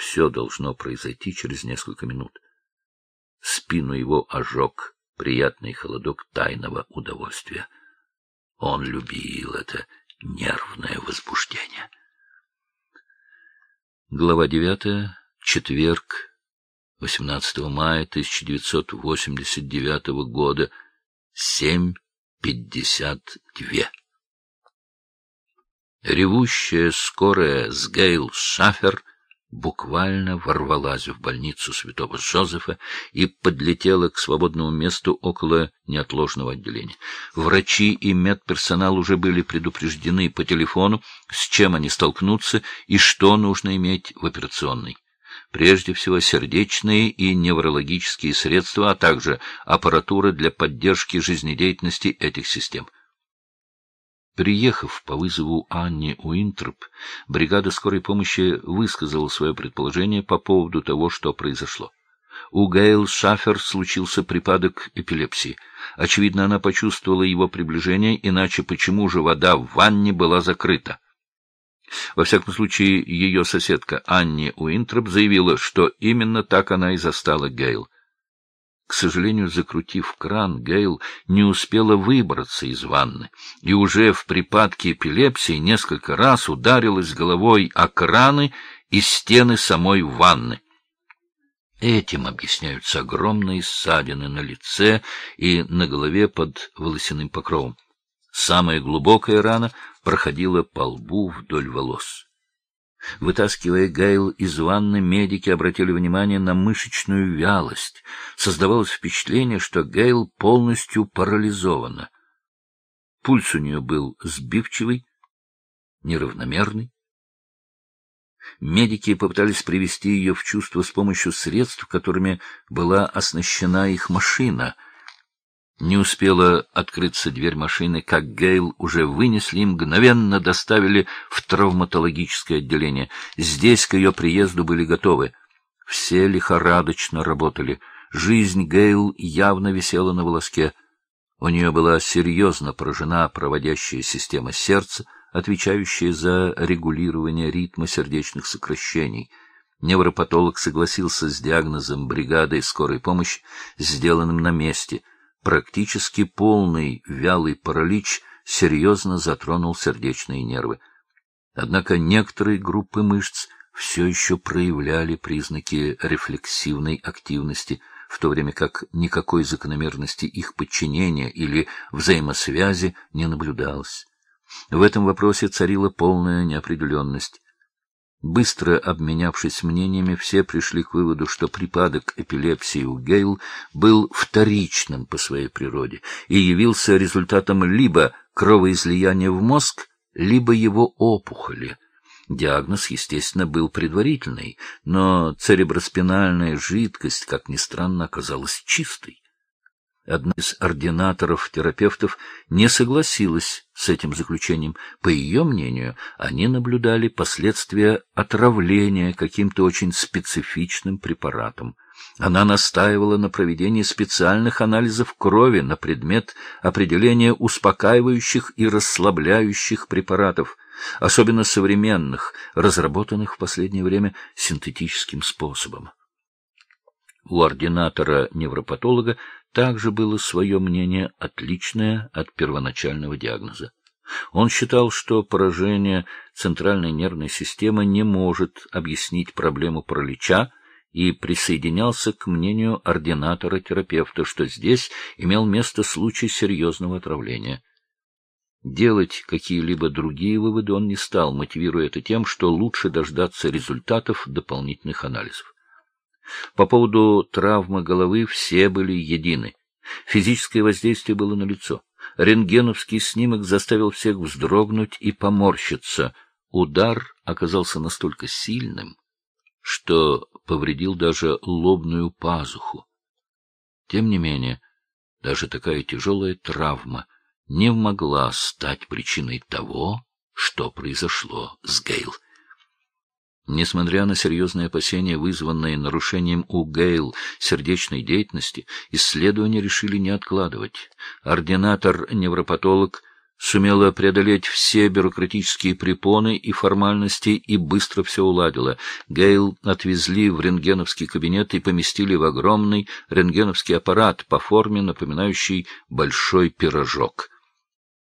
все должно произойти через несколько минут. Спину его ожег приятный холодок тайного удовольствия. Он любил это нервное возбуждение. Глава 9. Четверг, 18 мая 1989 года, 7:52. Ревущая скорая с Гейл Шафер буквально ворвалась в больницу Святого Жозефа и подлетела к свободному месту около неотложного отделения. Врачи и медперсонал уже были предупреждены по телефону, с чем они столкнутся и что нужно иметь в операционной. Прежде всего, сердечные и неврологические средства, а также аппаратура для поддержки жизнедеятельности этих систем. Приехав по вызову Анни Уинтроп, бригада скорой помощи высказала свое предположение по поводу того, что произошло. У Гейл Шафер случился припадок эпилепсии. Очевидно, она почувствовала его приближение, иначе почему же вода в ванне была закрыта? Во всяком случае, ее соседка Анни Уинтроп заявила, что именно так она и застала Гейл. К сожалению, закрутив кран, Гейл не успела выбраться из ванны и уже в припадке эпилепсии несколько раз ударилась головой о краны и стены самой ванны. Этим объясняются огромные ссадины на лице и на голове под волосяным покровом. Самая глубокая рана проходила по лбу вдоль волос. Вытаскивая Гейл из ванны, медики обратили внимание на мышечную вялость. Создавалось впечатление, что Гейл полностью парализована. Пульс у нее был сбивчивый, неравномерный. Медики попытались привести ее в чувство с помощью средств, которыми была оснащена их машина. Не успела открыться дверь машины, как Гейл уже вынесли и мгновенно доставили в травматологическое отделение. Здесь к ее приезду были готовы. Все лихорадочно работали. Жизнь Гейл явно висела на волоске. У нее была серьезно поражена проводящая система сердца, отвечающая за регулирование ритма сердечных сокращений. Невропатолог согласился с диагнозом бригады скорой помощи, сделанным на месте. Практически полный вялый паралич серьезно затронул сердечные нервы. Однако некоторые группы мышц все еще проявляли признаки рефлексивной активности, в то время как никакой закономерности их подчинения или взаимосвязи не наблюдалось. В этом вопросе царила полная неопределенность. Быстро обменявшись мнениями, все пришли к выводу, что припадок эпилепсии у Гейл был вторичным по своей природе и явился результатом либо кровоизлияния в мозг, либо его опухоли. Диагноз, естественно, был предварительный, но цереброспинальная жидкость, как ни странно, оказалась чистой. Одна из ординаторов-терапевтов не согласилась с этим заключением. По ее мнению, они наблюдали последствия отравления каким-то очень специфичным препаратом. Она настаивала на проведении специальных анализов крови на предмет определения успокаивающих и расслабляющих препаратов, особенно современных, разработанных в последнее время синтетическим способом. У ординатора-невропатолога также было свое мнение, отличное от первоначального диагноза. Он считал, что поражение центральной нервной системы не может объяснить проблему паралича, и присоединялся к мнению ординатора-терапевта, что здесь имел место случай серьезного отравления. Делать какие-либо другие выводы он не стал, мотивируя это тем, что лучше дождаться результатов дополнительных анализов. По поводу травмы головы все были едины. Физическое воздействие было налицо. Рентгеновский снимок заставил всех вздрогнуть и поморщиться. Удар оказался настолько сильным, что повредил даже лобную пазуху. Тем не менее, даже такая тяжелая травма не могла стать причиной того, что произошло с Гейл. Несмотря на серьезные опасения, вызванные нарушением у Гейл сердечной деятельности, исследования решили не откладывать. Ординатор-невропатолог сумела преодолеть все бюрократические препоны и формальности и быстро все уладила. Гейл отвезли в рентгеновский кабинет и поместили в огромный рентгеновский аппарат по форме, напоминающий большой пирожок.